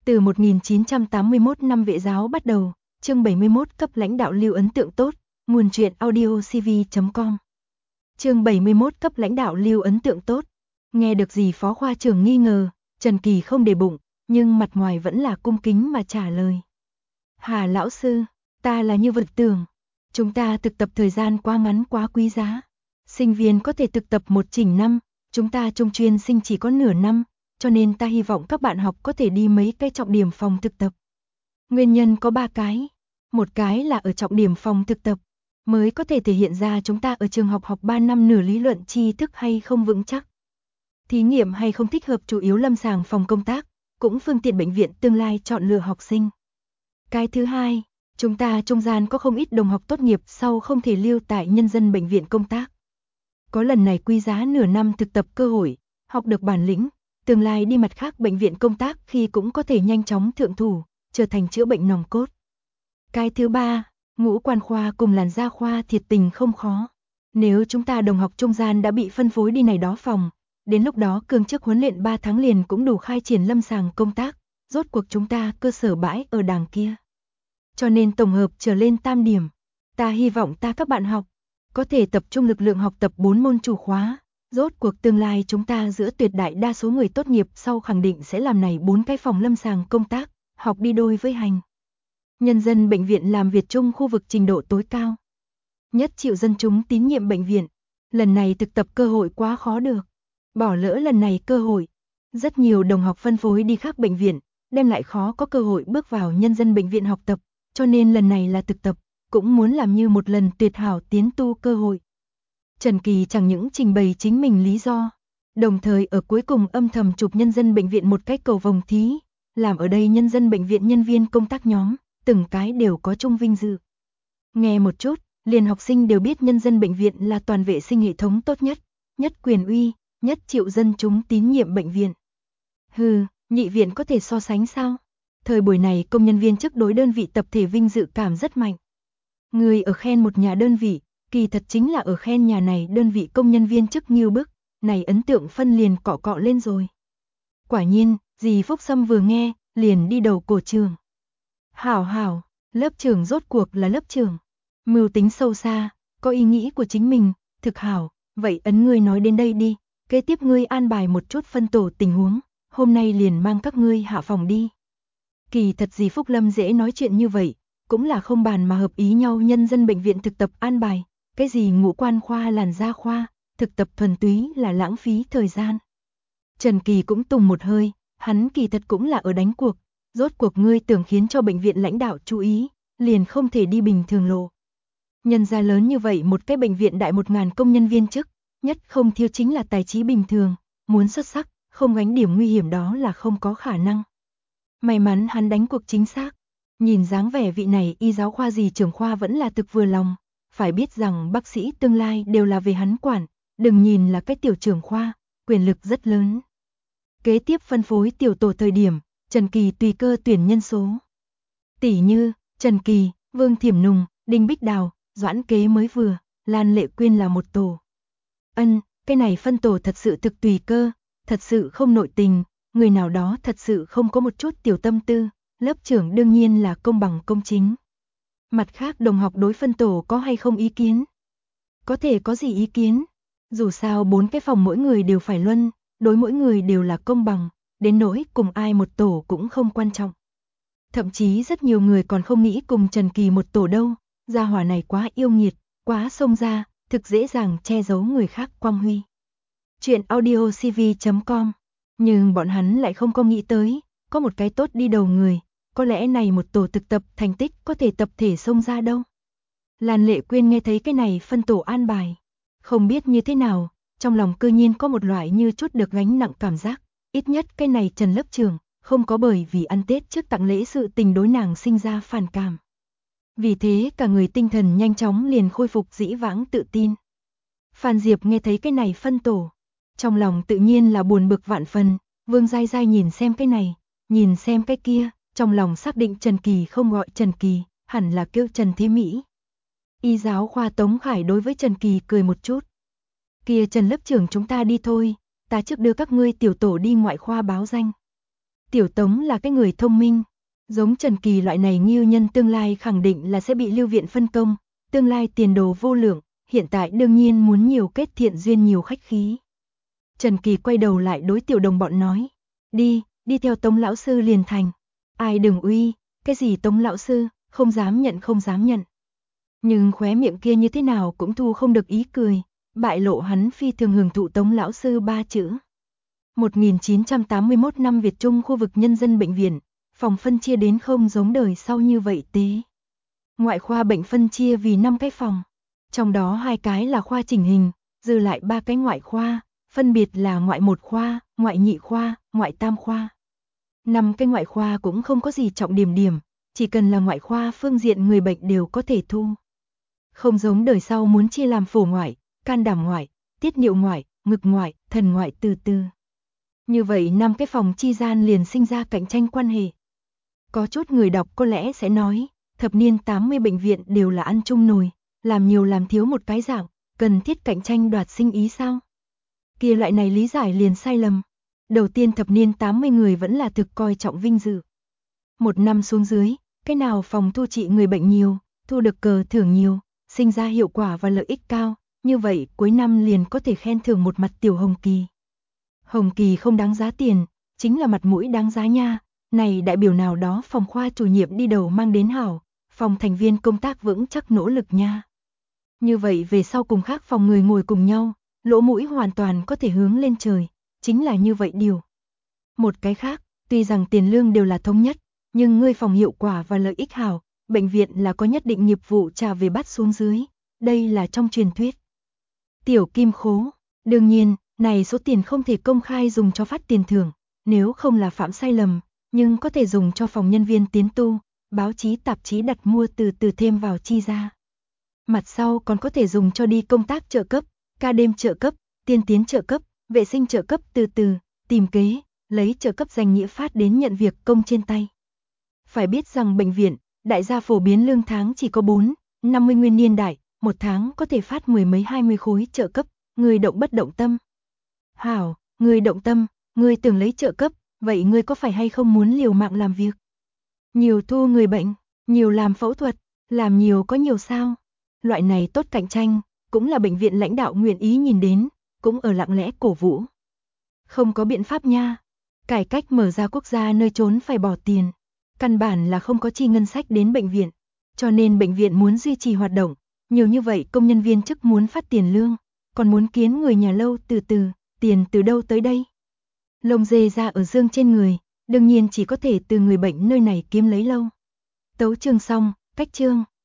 Từ 1981 năm vệ giáo bắt đầu, chương 71 cấp lãnh đạo lưu ấn tượng tốt, nguồn truyện audiocv.com. Chương 71 cấp lãnh đạo lưu ấn tượng tốt. Nghe được gì phó khoa trưởng nghi ngờ, Trần Kỳ không để bụng, nhưng mặt ngoài vẫn là cung kính mà trả lời. Hà lão sư, ta là như vật tưởng. Chúng ta thực tập thời gian quá ngắn quá quý giá. Sinh viên có thể thực tập một chỉnh năm, chúng ta trung chuyên sinh chỉ có nửa năm, cho nên ta hy vọng các bạn học có thể đi mấy cái trọng điểm phòng thực tập. Nguyên nhân có 3 cái. Một cái là ở trọng điểm phòng thực tập, mới có thể thể hiện ra chúng ta ở trường học 3 năm nửa lý luận tri thức hay không vững chắc. Thí nghiệm hay không thích hợp chủ yếu lâm sàng phòng công tác, cũng phương tiện bệnh viện tương lai chọn lựa học sinh. Cái thứ hai, chúng ta trung gian có không ít đồng học tốt nghiệp sau không thể lưu tại nhân dân bệnh viện công tác. Có lần này quý giá nửa năm thực tập cơ hội, học được bản lĩnh, tương lai đi mặt khác bệnh viện công tác khi cũng có thể nhanh chóng thượng thủ, trở thành chữa bệnh nòng cốt. Cái thứ ba, ngũ quan khoa cùng làn da khoa thiệt tình không khó. Nếu chúng ta đồng học trung gian đã bị phân phối đi này đó phòng, đến lúc đó cương chức huấn luyện 3 tháng liền cũng đủ khai triển lâm sàng công tác, rốt cuộc chúng ta cơ sở bãi ở đàng kia. Cho nên tổng hợp trở lên tam điểm, ta hy vọng ta các bạn học có thể tập trung lực lượng học tập 4 môn chủ khóa, rốt cuộc tương lai chúng ta giữa tuyệt đại đa số người tốt nghiệp sau khẳng định sẽ làm này 4 cái phòng lâm sàng công tác, học đi đôi với hành. Nhân dân bệnh viện làm Việt Trung khu vực trình độ tối cao, nhất chịu dân chúng tín nhiệm bệnh viện, lần này thực tập cơ hội quá khó được, bỏ lỡ lần này cơ hội, rất nhiều đồng học phân phối đi khác bệnh viện, đem lại khó có cơ hội bước vào nhân dân bệnh viện học tập, cho nên lần này là thực tập, cũng muốn làm như một lần tuyệt hảo tiến tu cơ hội. Trần Kỳ chẳng những trình bày chính mình lý do, đồng thời ở cuối cùng âm thầm chụp nhân dân bệnh viện một cái cầu vồng thí, làm ở đây nhân dân bệnh viện nhân viên công tác nhóm, từng cái đều có chung vinh dự. Nghe một chút, liền học sinh đều biết nhân dân bệnh viện là toàn vệ sinh hệ thống tốt nhất, nhất quyền uy, nhất chịu dân chúng tín nhiệm bệnh viện. Hừ, nhị viện có thể so sánh sao? Thời buổi này công nhân viên chức đối đơn vị tập thể vinh dự cảm rất mạnh. Người ở khen một nhà đơn vị, kỳ thật chính là ở khen nhà này đơn vị công nhân viên chức nghiêu bức, này ấn tượng phân liền cọ lên rồi. Quả nhiên, dì Phúc Sâm vừa nghe, liền đi đầu cổ trường. Hảo, lớp trưởng rốt cuộc là lớp trưởng. Mưu tính sâu xa, có ý nghĩ của chính mình, thực hảo, vậy ấn ngươi nói đến đây đi, kế tiếp ngươi an bài một chút phân tổ tình huống, hôm nay liền mang các ngươi hạ phòng đi. Kỳ thật dì Phúc Lâm dễ nói chuyện như vậy, cũng là không bàn mà hợp ý nhau nhân dân bệnh viện thực tập an bài, cái gì ngũ quan khoa làn da khoa, thực tập thuần túy là lãng phí thời gian. Trần Kỳ cũng tùng một hơi, hắn kỳ thật cũng là ở đánh cuộc, rốt cuộc ngươi tưởng khiến cho bệnh viện lãnh đạo chú ý, liền không thể đi bình thường lộ. Nhân gia lớn như vậy một cái bệnh viện đại 1000 công nhân viên chức, nhất không thiếu chính là tài trí bình thường, muốn xuất sắc, không gánh điểm nguy hiểm đó là không có khả năng. May mắn hắn đánh cuộc chính xác, nhìn dáng vẻ vị này y giáo khoa gì trưởng khoa vẫn là thực vừa lòng, phải biết rằng bác sĩ tương lai đều là về hắn quản, đừng nhìn là cái tiểu trưởng khoa, quyền lực rất lớn. Kế tiếp phân phối tiểu tổ thời điểm, Trần Kỳ tùy cơ tuyển nhân số. Tỷ như, Trần Kỳ, Vương Thiểm Nùng, Đinh Bích Đào, Doãn Kế mới vừa, Lan Lệ Quyên là một tổ. Cái này phân tổ thật sự thực tùy cơ, thật sự không nội tình, người nào đó thật sự không có một chút tiểu tâm tư, lớp trưởng đương nhiên là công bằng công chính. Mặt khác đồng học đối phân tổ có hay không ý kiến? Có thể có gì ý kiến? Dù sao 4 cái phòng mỗi người đều phải luân, đối mỗi người đều là công bằng, đến nỗi cùng ai một tổ cũng không quan trọng. Thậm chí rất nhiều người còn không nghĩ cùng Trần Kỳ một tổ đâu, gia hỏa này quá yêu nghiệt, quá xông ra, thực dễ dàng che giấu người khác quang huy. Chuyện audiocv.com. Nhưng bọn hắn lại không có nghĩ tới, có một cái tốt đi đầu người, có lẽ này một tổ thực tập thành tích có thể tập thể xông ra đâu. Lan Lệ Quyên nghe thấy cái này phân tổ an bài, không biết như thế nào, trong lòng cư nhiên có một loại như chút được gánh nặng cảm giác, ít nhất cái này Trần lớp trưởng không có bởi vì ăn Tết trước tặng lễ sự tình đối nàng sinh ra phản cảm. Vì thế cả người tinh thần nhanh chóng liền khôi phục dĩ vãng tự tin. Phan Diệp nghe thấy cái này phân tổ, trong lòng tự nhiên là buồn bực vạn phần, Vương Giai Giai nhìn xem cái này, nhìn xem cái kia, trong lòng xác định Trần Kỳ không gọi Trần Kỳ, hẳn là kêu Trần Thế Mỹ. Y giáo khoa Tống Khải đối với Trần Kỳ cười một chút. Kia Trần lớp trưởng chúng ta đi thôi, ta trước đưa các ngươi tiểu tổ đi ngoại khoa báo danh. Tiểu Tống là cái người thông minh. Giống Trần Kỳ loại này nghiêu nhân tương lai khẳng định là sẽ bị Lưu Viện phân công, tương lai tiền đồ vô lượng, hiện tại đương nhiên muốn nhiều kết thiện duyên nhiều khách khí. Trần Kỳ quay đầu lại đối tiểu đồng bọn nói, đi theo Tống lão sư liền thành. Ai đừng uy, cái gì Tống lão sư, không dám nhận. Nhưng khóe miệng kia như thế nào cũng thu không được ý cười, bại lộ hắn phi thường hưởng thụ Tống lão sư 3 chữ. 1981 năm Việt Trung khu vực nhân dân bệnh viện, phòng phân chia đến không giống đời sau như vậy tế. Ngoại khoa bệnh phân chia vì 5 cái phòng, trong đó 2 cái là khoa chỉnh hình, dư lại 3 cái ngoại khoa, phân biệt là ngoại 1 khoa, ngoại nhị khoa, ngoại tam khoa. 5 cái ngoại khoa cũng không có gì trọng điểm, chỉ cần là ngoại khoa phương diện người bệnh đều có thể thu. Không giống đời sau muốn chia làm phổi ngoại, can đảm ngoại, tiết niệu ngoại, ngực ngoại, thần ngoại từ từ. Như vậy 5 cái phòng chi gian liền sinh ra cạnh tranh quan hệ. Có chút người đọc có lẽ sẽ nói, thập niên 80 bệnh viện đều là ăn chung nồi, làm nhiều làm thiếu một cái dạng, cần thiết cạnh tranh đoạt sinh ý sao? Kia loại này lý giải liền sai lầm. Đầu tiên thập niên 80 người vẫn là thực coi trọng vinh dự. Một năm xuống dưới, cái nào phòng thu trị người bệnh nhiều, thu được cờ thưởng nhiều, sinh ra hiệu quả và lợi ích cao, như vậy cuối năm liền có thể khen thưởng một mặt tiểu hồng kỳ. Hồng kỳ không đáng giá tiền, chính là mặt mũi đáng giá nha, này đại biểu nào đó phòng khoa chủ nhiệm đi đầu mang đến hảo, phòng thành viên công tác vững chắc nỗ lực nha. Như vậy về sau cùng khác phòng người ngồi cùng nhau, lỗ mũi hoàn toàn có thể hướng lên trời, chính là như vậy điều. Một cái khác, tuy rằng tiền lương đều là thống nhất, nhưng ngươi phòng hiệu quả và lợi ích hảo, bệnh viện là có nhất định nghiệp vụ trả về bắt xuống dưới, đây là trong truyền thuyết. Tiểu kim khố, đương nhiên, này số tiền không thể công khai dùng cho phát tiền thưởng, nếu không là phạm sai lầm, nhưng có thể dùng cho phòng nhân viên tiến tu, báo chí tạp chí đặt mua từ từ thêm vào chi ra. Mặt sau còn có thể dùng cho đi công tác trợ cấp, ca đêm trợ cấp, tiên tiến trợ cấp, vệ sinh trợ cấp từ từ, tìm kế, lấy trợ cấp danh nghĩa phát đến nhận việc công trên tay. Phải biết rằng bệnh viện, đại gia phổ biến lương tháng chỉ có 4, 50 nguyên niên đại, một tháng có thể phát 10 mấy 20 khối trợ cấp, người động bất động tâm. Hảo, người động tâm, người tưởng lấy trợ cấp, vậy người có phải hay không muốn liều mạng làm việc? Nhiều thu người bệnh, nhiều làm phẫu thuật, làm nhiều có nhiều sao? Loại này tốt cạnh tranh, cũng là bệnh viện lãnh đạo nguyện ý nhìn đến, cũng ở lặng lẽ cổ vũ. Không có biện pháp nha. Cải cách mở ra quốc gia nơi trốn phải bỏ tiền. Căn bản là không có chi ngân sách đến bệnh viện. Cho nên bệnh viện muốn duy trì hoạt động. Nhiều như vậy công nhân viên chức muốn phát tiền lương. Còn muốn kiến người nhà lâu từ từ. Tiền từ đâu tới đây? Lông dê ra ở dương trên người. Đương nhiên chỉ có thể từ người bệnh nơi này kiếm lấy lâu. Tấu chương xong, cách chương.